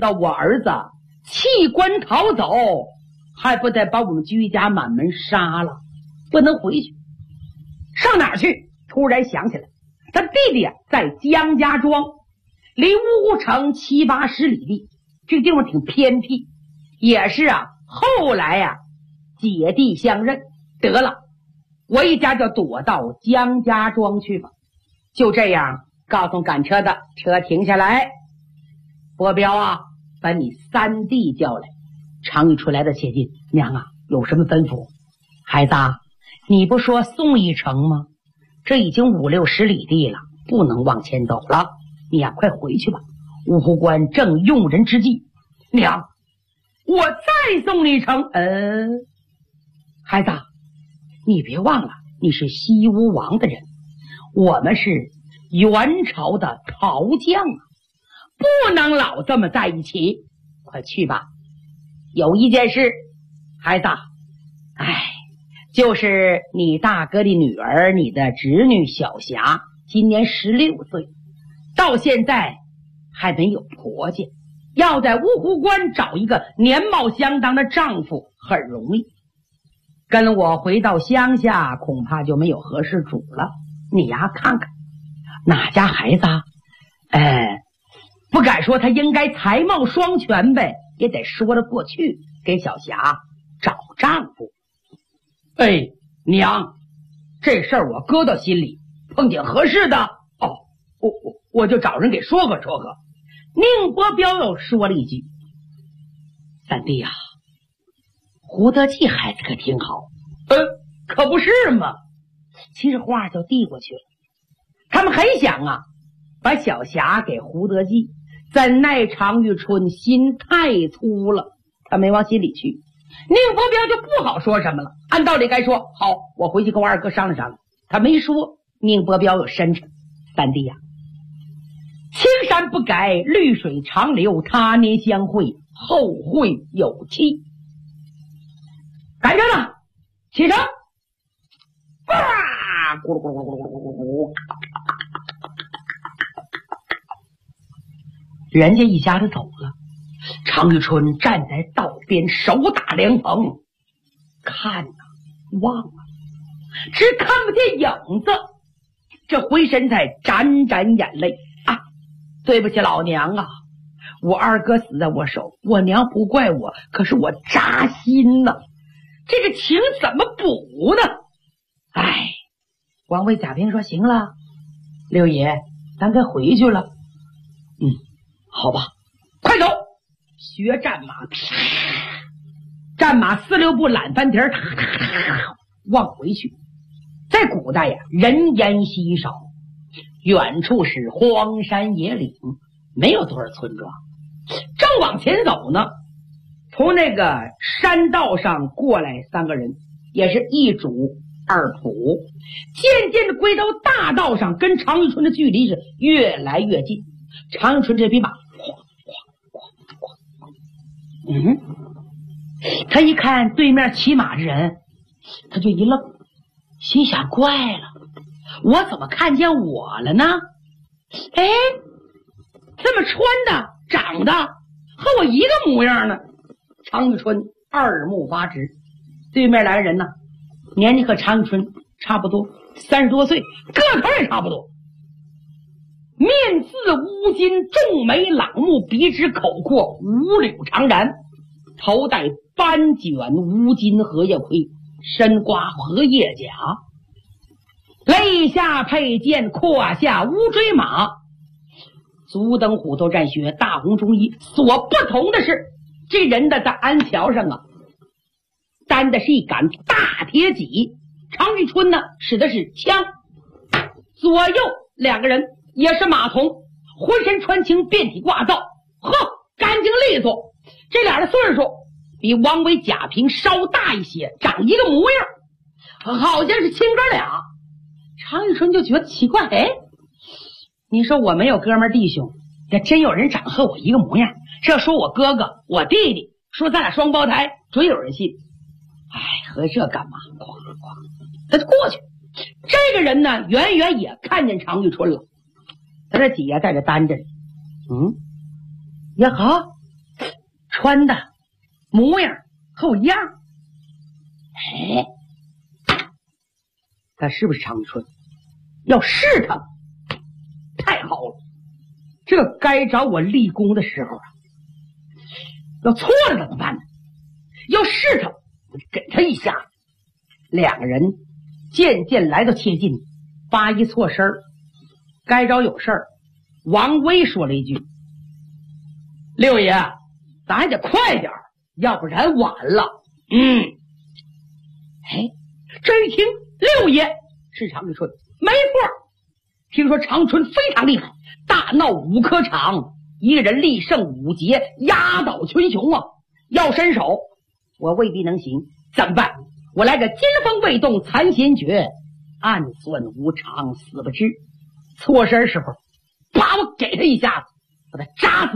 到我儿子弃官逃走，还不得把我们居家满门杀了？不能回去，上哪儿去？突然想起来，他弟弟在江家庄，离芜湖城7、80里地，这个地方挺偏僻，也是后来姐弟相认，得了，我一家就躲到江家庄去吧。就这样告诉赶车的，车停下来，伯彪把你三弟叫来。常玉春来的切近，娘有什么吩咐？孩子你不说送一程吗？这已经5、60里地了，不能往前走了，你快回去吧。芜湖关正用人之际。娘，我再送你一程。孩子，你别忘了，你是西吴王的人，我们是元朝的陶将不能老这么在一起。快去吧。有一件事，孩子，就是你大哥的女儿，你的侄女小霞，今年16岁，到现在还没有婆家，要在芜湖关找一个年貌相当的丈夫很容易，跟我回到乡下恐怕就没有合适主了。你看看哪家孩子不敢说他应该才貌双全呗，也得说得过去，给小霞找丈夫。娘，这事儿我搁到心里，碰见合适的我就找人给说和说和。宁伯彪又说了一句：三弟胡德记孩子可挺好。可不是嘛。其实话就递过去了，他们很想把小霞给胡德记，怎奈常玉春心太粗了，他没往心里去。宁伯彪就不好说什么了，按道理该说好，我回去跟我二哥商量商量。他没说。宁伯彪有深沉：三弟青山不改，绿水长流，他年相会，后会有期。赶着呢，起身！咕噜咕噜咕噜咕噜咕噜，人家一家子走了。常玉春站在道边，手打凉棚，看望只看不见影子，这回身在沾沾眼泪。对不起老娘我二哥死在我手，我娘不怪我，可是我扎心这个情怎么补呢？王维贾平说行了，六爷咱该回去了。好吧，快走。学战马，战马4、6步懒翻蹄儿，往回去。在古代人烟稀少，远处是荒山野岭，没有多少村庄。正往前走呢，从那个山道上过来3个人，也是一主二仆，渐渐的归到大道上，跟常玉春的距离是越来越近。常玉春这匹马他一看对面骑马的人，他就一愣，心想怪了，我怎么看见我了呢？这么穿的长得和我一个模样呢。常玉春耳目发直，对面来人年纪和常玉春差不多，30多岁，个头也差不多，面似乌金，重眉朗目，鼻直口阔，五柳长髯，头戴斑卷乌金荷叶盔，身挂荷叶甲，肋下佩剑，胯下乌骓马，足蹬虎头战靴，大红中衣。所不同的是，这人的在鞍桥上担的是一杆大铁戟，常玉春使的是枪。左右2个人也是马童，浑身穿青，遍体挂造，干净利索。这俩的岁数比王维、贾平稍大一些，长一个模样，好像是亲哥俩。常玉春就觉得奇怪，你说我没有哥们弟兄，这真有人长和我一个模样，这说我哥哥我弟弟，说咱俩双胞胎，准有人信。合这干嘛？他就过去。这个人远远也看见常玉春了，他这戟在这担着。也好， 穿的模样和我一样。哎，他是不是常玉春？要是他，太好了，这该找我立功的时候啊。要错了怎么办呢？要是他，我就给他一下子。两个人渐渐来到切近，扒一错身儿。该着有事儿，王威说了一句：“六爷，咱还得快点，要不然晚了。”哎，这一听，六爷是常玉春，没错。听说常玉春非常厉害，大闹五科场，一个人力胜五杰，压倒群雄啊！要伸手，我未必能行，怎么办？我来个金风未动残弦诀，暗算无常死不知。错身时候，把我给他一下子，把他扎死。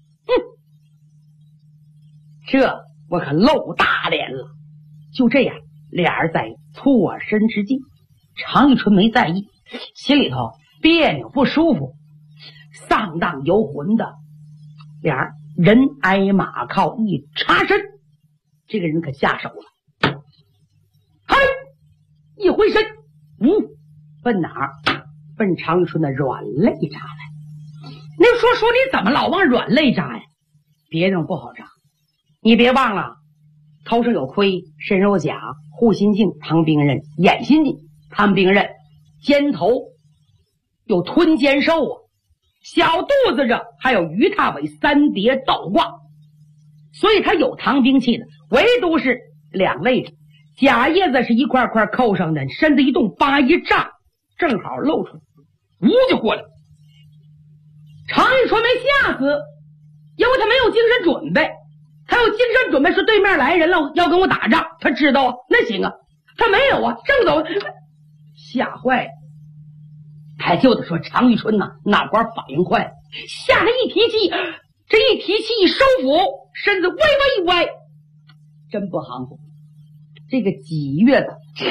这我可露大脸了。就这样，俩人在错身之际，常玉春没在意，心里头别扭不舒服，丧荡游魂的。俩人挨马靠，一插身，这个人可下手了。嘿，一回身，奔哪儿？奔常玉春的软肋扎来。你说你怎么老往软肋扎呀？别人不好扎，你别忘了，头上有盔，身上有甲，护心镜，唐兵刃，眼心镜，唐兵刃，肩头有吞肩兽啊，小肚子上还有鱼踏尾三叠倒挂，所以他有唐兵器的，唯独是两肋着，甲叶子是一块块扣上的，身子一动，扒一炸，正好露出来，就过来。常玉春没吓死，因为他没有精神准备。他有精神准备是对面来人了，要跟我打仗，他知道啊，那行啊。他没有啊，正走，吓坏了。还就得说常玉春呐，哪管反应快，吓得一提气，这一提气一收腹，身子微微一歪，真不含糊。这个几月子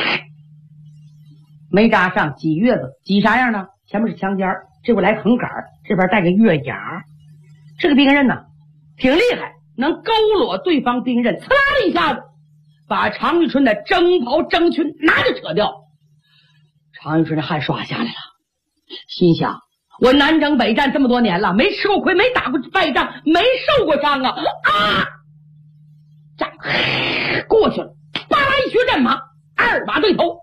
没扎上，几月子几啥样呢？前面是枪尖，这边来横杆，这边带个月牙。这个兵刃呢，挺厉害，能勾裸对方兵刃，呲啦的一下子把常玉春的征袍征裙拿就扯掉。常玉春的汗刷下来了，心想：我南征北战这么多年了，没吃过亏，没打过败仗，没受过伤啊！战过去了，巴拉一学战马，二马对头。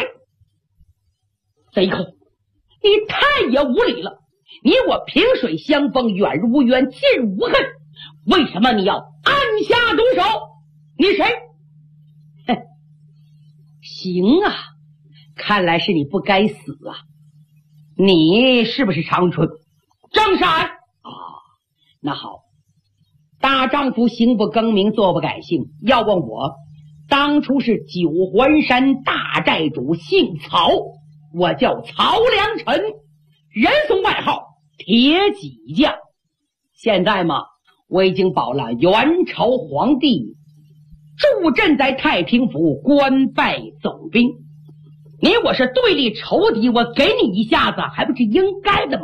贼寇，你太也无理了！你我萍水相逢，远如无冤，近如无恨，为什么你要暗下毒手？你谁？行啊，看来是你不该死啊！你是不是常春？正是啊。那好，大丈夫行不更名，坐不改姓。要问我，当初是九环山大寨主，姓曹，我叫曹良臣，人送外号铁戟将。现在嘛，我已经保了元朝皇帝，驻镇在太平府，官拜总兵。你我是对立仇敌，我给你一下子还不是应该的吗？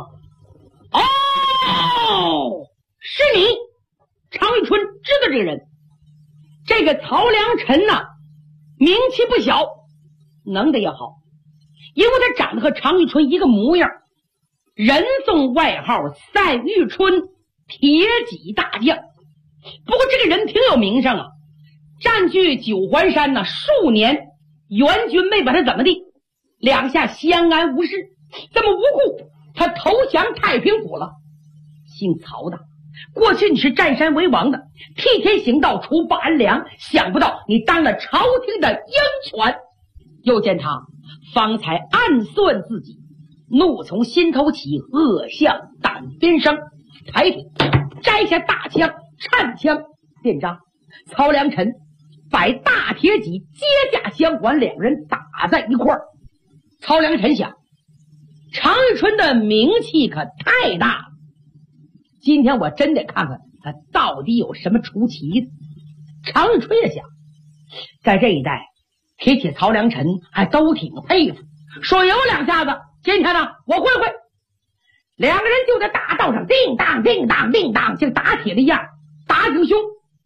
是你常玉春知道这个人，这个曹良臣呐，名气不小，能的也好，因为他长得和常玉春一个模样，人送外号赛玉春，铁戟大将。不过这个人挺有名声啊，占据九环山呢数年，元军没把他怎么地，两下相安无事，这么无故他投降太平府了。姓曹的，过去你是占山为王的，替天行道，除暴安良，想不到你当了朝廷的鹰犬。又见他方才暗算自己，怒从心头起，恶向胆边生，抬腿摘下大枪，颤枪便扎。曹良臣摆大铁戟接架相还，两人打在一块儿。曹良臣想，常玉春的名气可太大了，今天我真得看看他到底有什么出奇的。常玉春也想，在这一带铁曹良臣还都挺佩服，说有两下子，今天呢我会。两个人就在大道上叮当叮当叮当，像打铁的一样，打挺凶。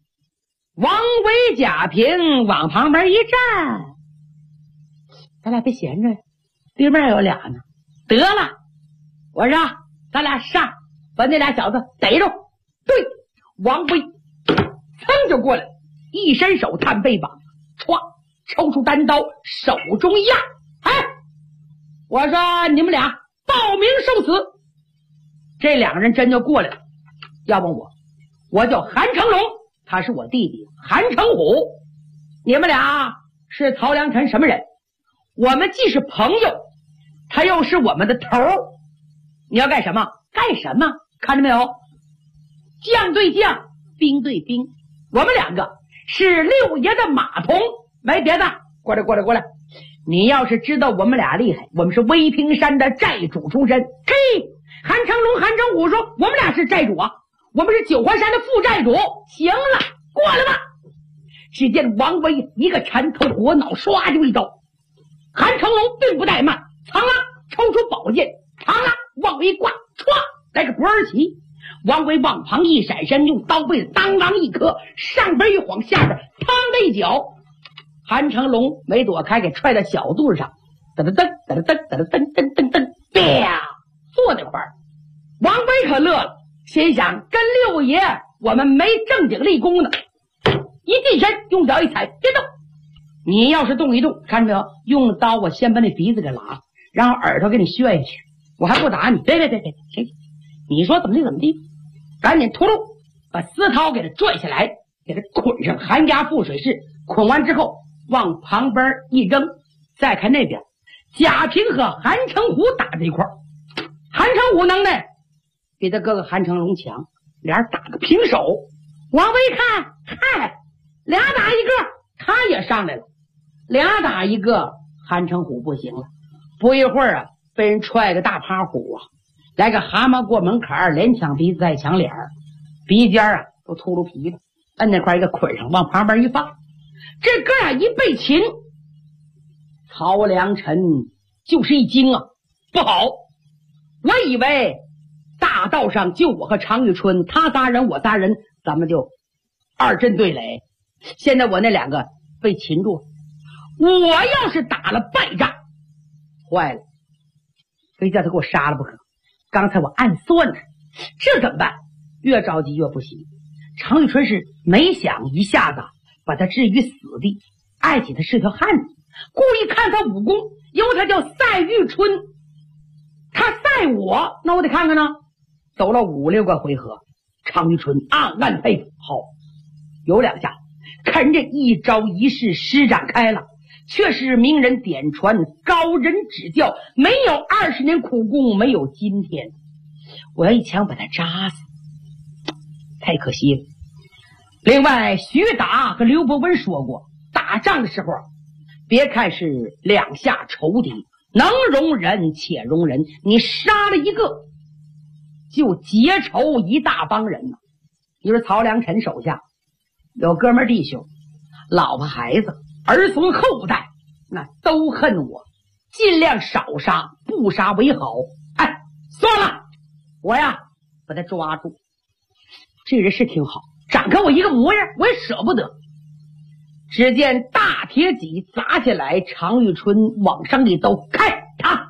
王维、贾平往旁边一站，咱俩别闲着呀，对面有俩呢。得了，我说咱俩上，把那俩小子逮住。对，王维噌就过来，一伸手探背膀，歘，抽出单刀，手中一压。哎，我说你们俩报名受死。这两个人真就过来了。要问我叫韩成龙，他是我弟弟韩成虎。你们俩是曹良辰什么人？我们既是朋友，他又是我们的头。你要干什么？干什么？看着没有？将对将，兵对兵，我们两个是六爷的马童，没别的。过来过来过来，你要是知道我们俩厉害，我们是威平山的寨主出身。嘿，韩成龙、韩成虎说我们俩是寨主啊，我们是九华山的副寨主。行了，过来吧。只见王维一个缠头火脑，唰就一招。韩成龙并不怠慢，苍啦抽出宝剑，苍啦往回一挂，歘来个不二起。王维往旁一闪身，用刀背当啷一磕，上边一晃，下边嘡的一脚，韩成龙没躲开，给踹到小肚子上，噔噔噔噔噔噔噔噔噔噔，啪，坐那块儿。王维可乐了，心想跟六爷我们没正经立功呢。一近身，用脚一踩，别动。你要是动一动，看着没有？用刀我先把那鼻子给拉，然后耳朵给你削下去，我还不打你。别，行，你说怎么地怎么地，赶紧秃噜把丝绦给他拽下来，给他捆上寒鸦覆水式，捆完之后往旁边一扔。再看那边，贾平和韩成虎打这一块，韩成虎能耐比他哥哥韩成龙强，俩人打个平手。王维看，嗨，俩打一个，他也上来了，俩打一个，韩成虎不行了。不一会儿啊，被人踹个大趴虎啊，来个蛤蟆过门槛，连抢鼻子带抢脸，鼻尖啊都秃噜皮了，摁那块一个捆上，往旁边一放。这哥俩一被擒，曹良辰就是一惊啊，不好！我以为大道上就我和常遇春，他仨人我仨人，咱们就二阵对垒。现在我那两个被擒住了，我要是打了败仗，坏了，非叫他给我杀了不可。刚才我暗算呢，这怎么办？越着急越不行。常遇春是没想一下子把他置于死地，爱起他是条汉子，故意看他武功，由他叫赛玉春，他赛我，那我得看看呢。走了5、6个回合，常遇春暗暗佩服，好，有两下，看这一招一式施展开了，却是名人点传，高人指教，没有20年苦功，没有今天。我要一枪把他扎死，太可惜了。另外，徐达和刘伯温说过，打仗的时候别看是两下仇敌，能容人且容人，你杀了一个就结仇一大帮人呢。你说曹良辰手下有哥们弟兄，老婆孩子，儿孙后代，那都恨我，尽量少杀，不杀为好。哎，算了，我呀把他抓住。这人是挺好，长跟我一个模样，我也舍不得。只见大铁戟砸下来，常遇春往上一刀，开他，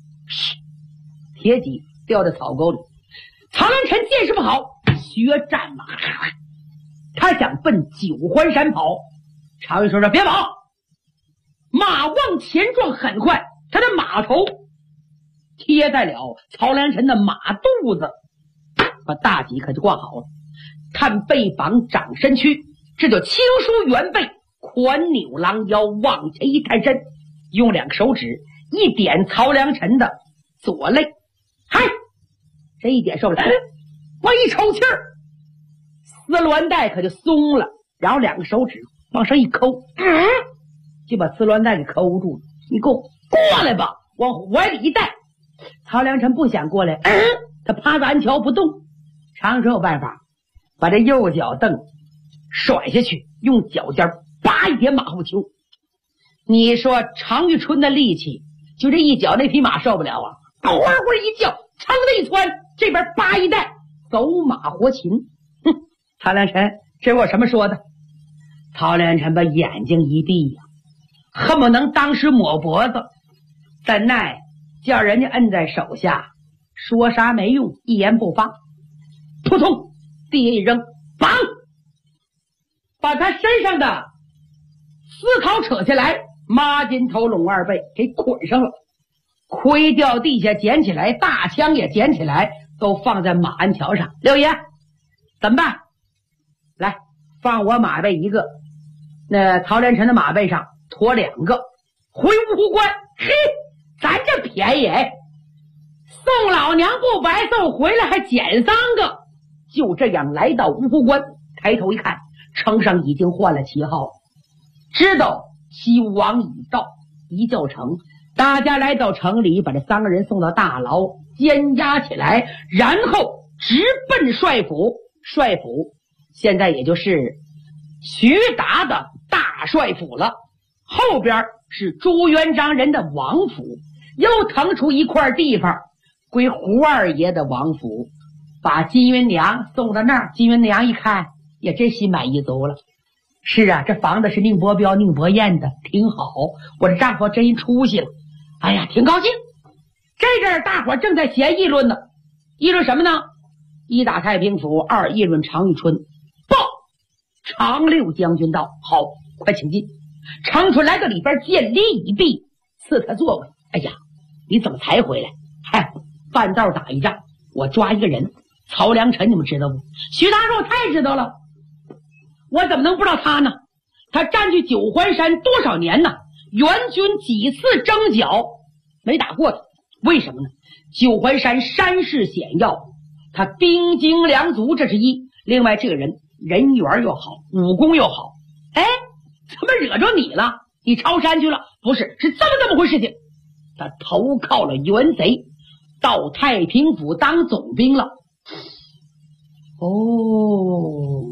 铁戟掉在草沟里。曹良辰见势不好，学战马，他想奔九环山跑。常遇春说别跑，马往前撞很快，他的马头贴在了曹良辰的马肚子，把大戟可就挂好了。探背膀，掌身躯，这就轻舒圆背，宽扭狼腰，往前一探身，用2个手指一点曹良辰的左肋，嗨，这一点受不了，往一抽气儿，丝鸾带可就松了，然后2个手指往上一抠，就把丝鸾带给抠住了。你给我过来吧，往怀里一带。曹良辰不想过来，他趴在鞍桥不动。常春有办法，把这右脚蹬甩下去，用脚尖拔一点马后球。你说常遇春的力气，就这一脚，那匹马受不了啊！哗哗一叫，噌的一窜，这边拔一带，走马活擒。哼，曹良辰，这我什么说的？ 曹良臣把眼睛一闭呀，恨不能当时抹脖子，怎奈叫人家摁在手下，说啥没用，一言不发，扑通地一扔，绑，把他身上的丝绦扯下来，麻筋头拢二背给捆上了，盔掉地下捡起来，大枪也捡起来，都放在马鞍桥上。六爷怎么办？来，放我马背一个，那曹连臣的马背上驮2个，回芜湖关。嘿，咱这便宜哎，宋老娘不白送，回来还捡3个。就这样来到芜湖关，抬头一看，城上已经换了旗号了，知道齐武王已到，一叫城，大家来到城里，把这3个人送到大牢监押起来，然后直奔帅府。帅府现在也就是徐达的大帅府了，后边是朱元璋人的王府，又腾出一块地方归胡二爷的王府，把金云娘送到那儿。金云娘一看也真心满意足了，是啊，这房子是宁伯彪宁伯彦的，挺好，我这丈夫真出息了，哎呀挺高兴。这阵大伙正在闲议论呢，议论什么呢？一打太平府，二议论常遇春。报，常六将军到，好，快请进。常春来到里边，见礼已毕，赐他座位。哎呀，你怎么才回来？嗨，半道打一仗，我抓一个人，曹良臣，你们知道不？徐达说我太知道了，我怎么能不知道他呢？他占据九环山多少年呢？援军几次征剿没打过他，为什么呢？九环山山势险要，他兵精粮足，这是一。另外这个人人缘又好，武功又好。哎，怎么惹着你了？你抄山去了？不是，是这么回事情。他投靠了袁贼，到太平府当总兵了。哦，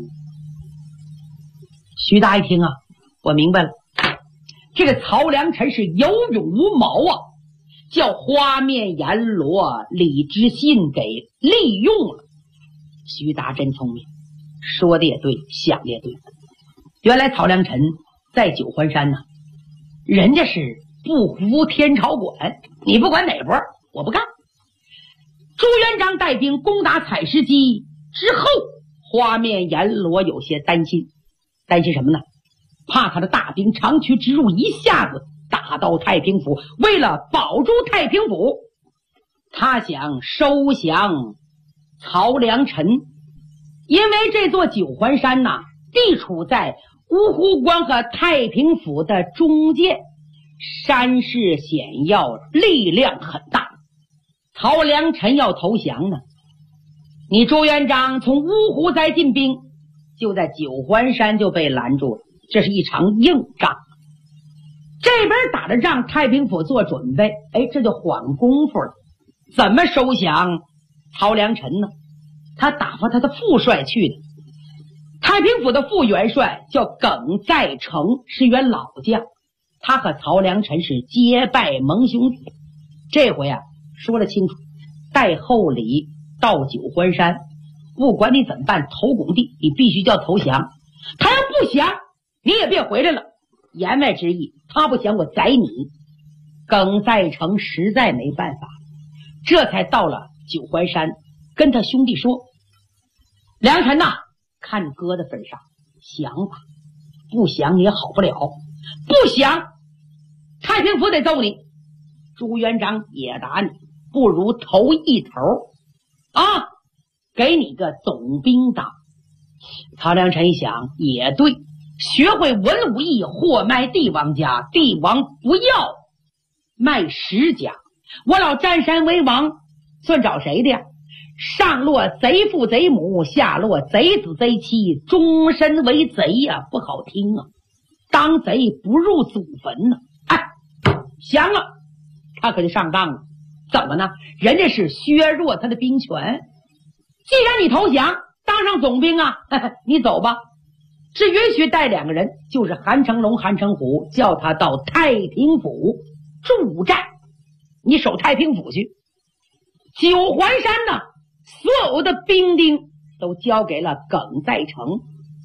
徐达一听啊，我明白了，这个曹良臣是有勇无谋啊，叫花面阎罗李知信给利用了。徐达真聪明，说的也对，想的也对。原来曹良臣在九环山呢，人家是不服天朝管，你不管哪波我不干。朱元璋带兵攻打采石矶之后，花面阎罗有些担心，担心什么呢？怕他的大兵长驱直入，一下子打到太平府。为了保住太平府，他想收降曹良臣。因为这座九环山呐，地处在芜湖关和太平府的中间，山势险要，力量很大。曹良臣要投降呢，你朱元璋从芜湖再进兵，就在九环山就被拦住了，这是一场硬仗。这边打的仗，太平府做准备，哎，这就缓功夫了。怎么收降曹良臣呢？他打发他的副帅去的。太平府的副元帅叫耿在成，是员老将，他和曹良臣是结拜盟兄弟。这回啊说了清楚，带厚礼到九环山，不管你怎么办，投拱地你必须叫投降，他要不降你也别回来了。言外之意，他不降我宰你。耿在成实在没办法，这才到了九环山，跟他兄弟说，良臣呐，看哥的份上降吧，不降你也好不了，不降太平府得揍你，朱元璋也打你，不如头一头啊，给你个总兵当。曹良臣一想也对，学会文武艺，货卖帝王家，帝王不要卖石家，我老占山为王算找谁的呀？上落贼父贼母，下落贼子贼妻，终身为贼呀，不好听啊，当贼不入祖坟呢。哎，降了他可就上当了。怎么呢？人家是削弱他的兵权，既然你投降当上总兵啊，你走吧，只允许带2个人，就是韩成龙韩成虎，叫他到太平府驻战，你守太平府去。九环山呢，所有的兵丁都交给了耿在成。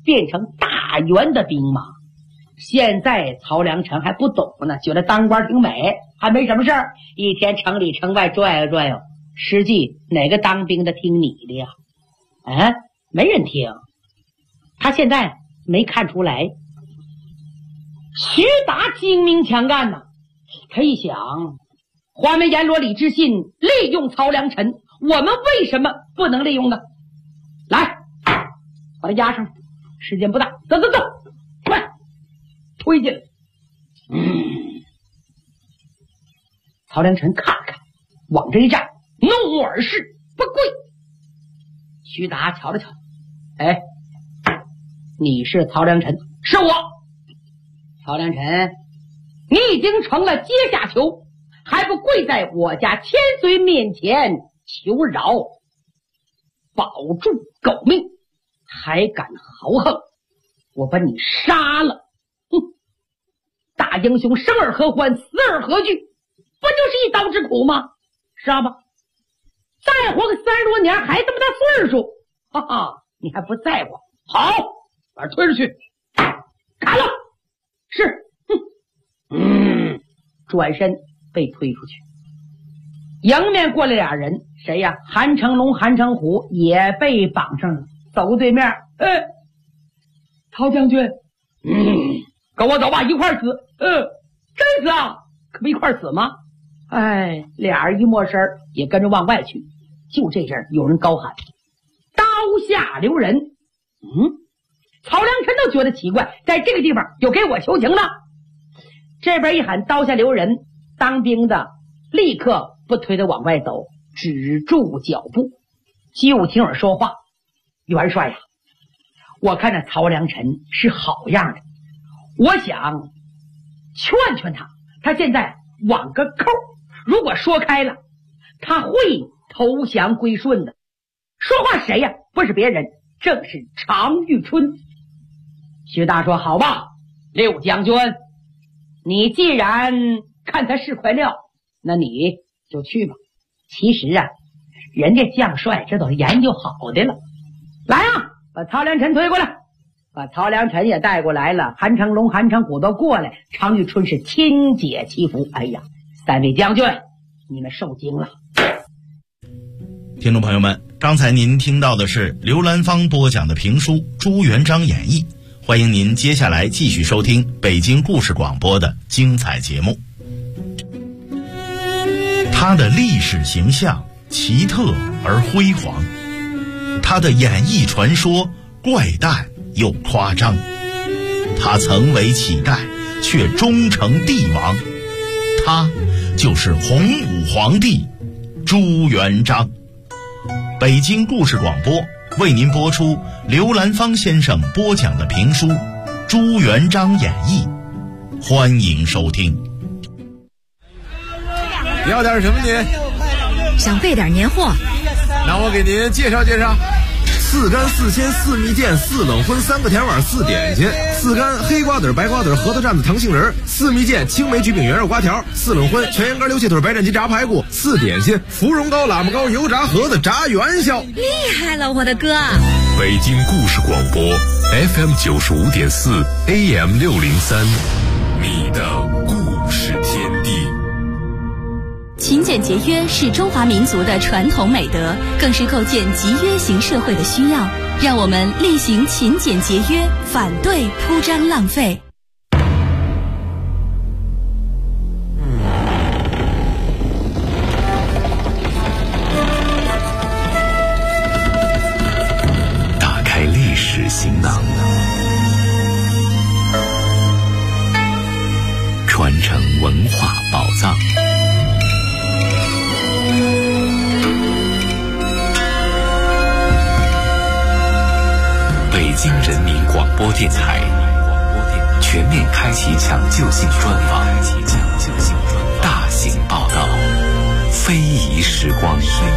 变成大员的兵马。现在曹良臣还不懂呢，觉得当官挺美，还没什么事儿，一天城里城外转悠转悠。实际哪个当兵的听你的呀？没人听。他现在没看出来，徐达精明强干呐。他一想，花眉阎罗李知信利用曹良臣，我们为什么不能利用呢？来，把他押上，时间不大，走，快推进来。曹良臣看了看，往这一站，怒目而视，不跪。徐达瞧了瞧，你是曹良臣？是我。曹良臣，你已经成了阶下囚，还不跪在我家千岁面前求饶，保住狗命，还敢豪横，我把你杀了！大英雄生而何欢，死而何惧？不就是一刀之苦吗？杀吧，再活个30多年，还这么大岁数，哈哈，你还不在乎？好，把他推出去，砍了。是，转身被推出去。迎面过来俩人，谁呀？韩成龙、韩成虎也被绑上了，走过对面。曹将军，跟我走吧，一块儿死。真死啊？可不一块儿死吗？俩人一摸身也跟着往外去。就这阵有人高喊：刀下留人！曹良臣都觉得奇怪，在这个地方有给我求情的。这边一喊刀下留人，当兵的立刻不推他往外走，止住脚步，就听人说话：元帅呀，我看这曹良臣是好样的，我想劝劝他，他现在网个扣，如果说开了，他会投降归顺的。说话谁呀？不是别人，正是常遇春。徐达说：好吧，六将军，你既然看他是块料，那你就去吧。其实啊，人家将帅这都研究好的了。来啊，把曹良臣推过来，把曹良臣也带过来了。韩成龙、韩成虎都过来，常遇春是亲解其福。哎呀，3位将军，你们受惊了。 听众朋友们，刚才您听到的是刘兰芳播讲的评书《朱元璋演义》，欢迎您接下来继续收听北京故事广播的精彩节目。他的历史形象奇特而辉煌，他的演艺传说怪诞又夸张，他曾为乞丐却终成帝王，他就是洪武皇帝朱元璋。北京故事广播为您播出刘兰芳先生播讲的评书《朱元璋演义》，欢迎收听。 要点什么您？ 想备点年货。 那我给您介绍介绍。4干4鲜4蜜饯4冷荤3个甜碗4点心，4干黑瓜子白瓜子核桃蘸子糖杏仁，4蜜饯青梅焗饼圆肉瓜条，4冷荤全羊肝溜蟹腿白斩鸡炸排骨，4点心芙蓉糕喇嘛糕油炸盒子炸元宵。 厉害了我的哥！ 北京故事广播 FM 95.4 AM 603，你的故事天地。 勤俭节约是中华民族的传统美德，更是构建集约型社会的需要。让我们力行勤俭节约，反对铺张浪费。 打开历史行囊，传承文化宝藏。北京人民广播电台全面开启抢救性专访，大型报道，非遗时光。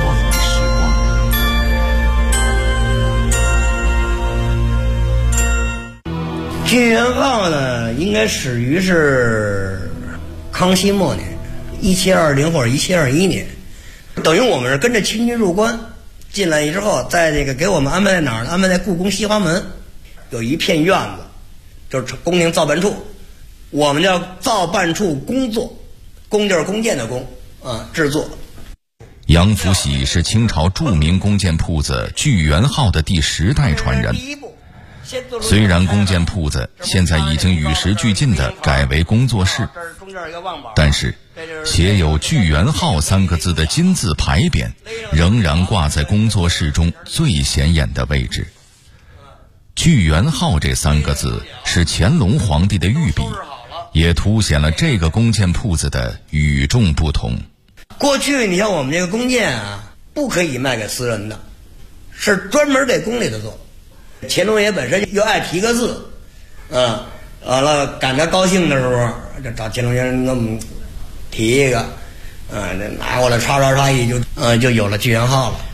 金元坊呢，应该始于是康熙末年，1720或者1721年，等于我们是跟着清军入关。进来之后，在这个给我们安排在哪儿呢？安排在故宫西华门。 有一片院子，就是宫廷造办处，我们叫造办处工作，工就是弓箭的弓啊，制作。 杨福喜是清朝著名弓箭铺子聚源号的第10代传人。虽然弓箭铺子现在已经与时俱进地改为工作室，但是写有聚源号3个字的金字牌匾仍然挂在工作室中最显眼的位置。聚源号这3个字是乾隆皇帝的御笔，也凸显了这个弓箭铺子的与众不同。 过去你像我们这个弓箭啊，不可以卖给私人的，是专门给宫里头做。乾隆爷本身又爱提个字，完了赶他高兴的时候，就找乾隆先生给我们提一个，拿过来刷一就有了聚源号了。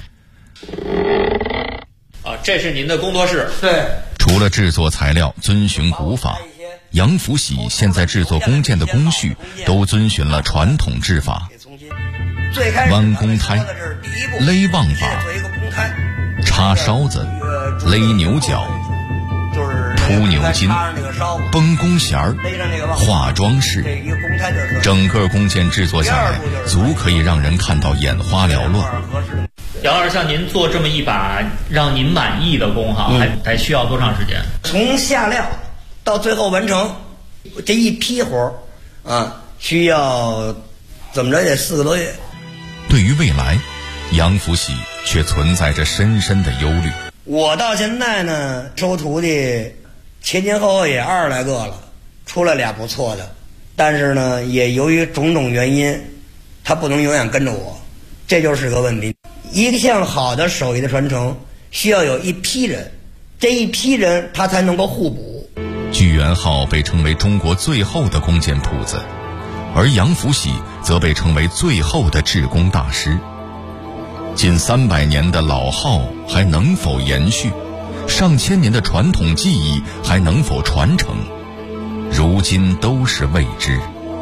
这是您的工作室。 对。 除了制作材料遵循古法，杨福喜现在制作弓箭的工序都遵循了传统制法。弯弓胎、勒望把、插烧子、勒牛角、铺牛筋、绷弓弦儿、画装饰，整个弓箭制作下来，足可以让人看到眼花缭乱。 杨老师，像您做这么一把让您满意的弓还需要多长时间？ 从下料到最后完成这一批活需要怎么着也4个多月。 对于未来，杨福喜却存在着深深的忧虑。 我到现在呢，收徒弟前后也20来个了，出来俩不错的，但是呢，也由于种种原因，他不能永远跟着我，这就是个问题。一项好的手艺的传承，需要有一批人，这一批人他才能够互补。 聚源号被称为中国最后的弓箭铺子，而杨福喜则被称为最后的制弓大师。近300年的老号还能否延续？上千年的传统技艺还能否传承？如今都是未知。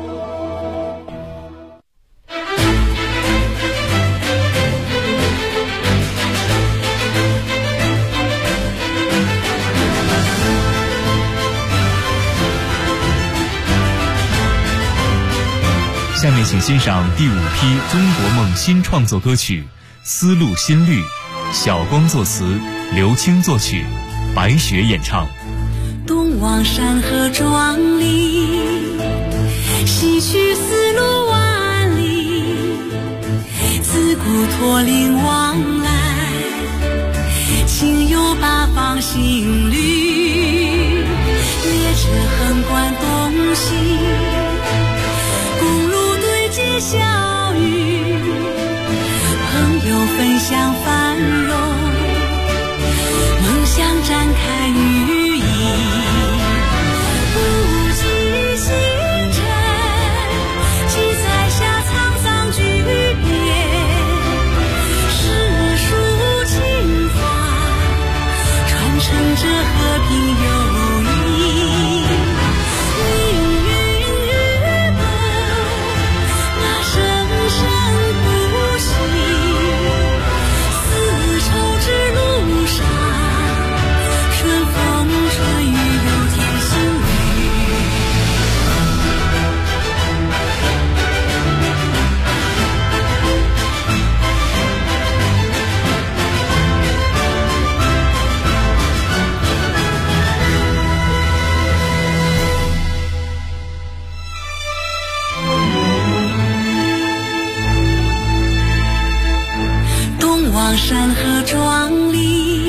下面请欣赏第5批中国梦新创作歌曲《丝路新绿》，小光作词，刘青作曲，白雪演唱。 东望山河壮丽，西去丝路万里，自古驼铃往来，情有八方新绿，列车横贯东西，公路对接小雨，朋友分享繁荣，梦想展开羽翼，不计星辰，记载下沧桑巨变，诗书情怀传承着和平友谊，命运日本那生生不息，丝绸之路上春风春雨有天新绿。东望山河壮丽，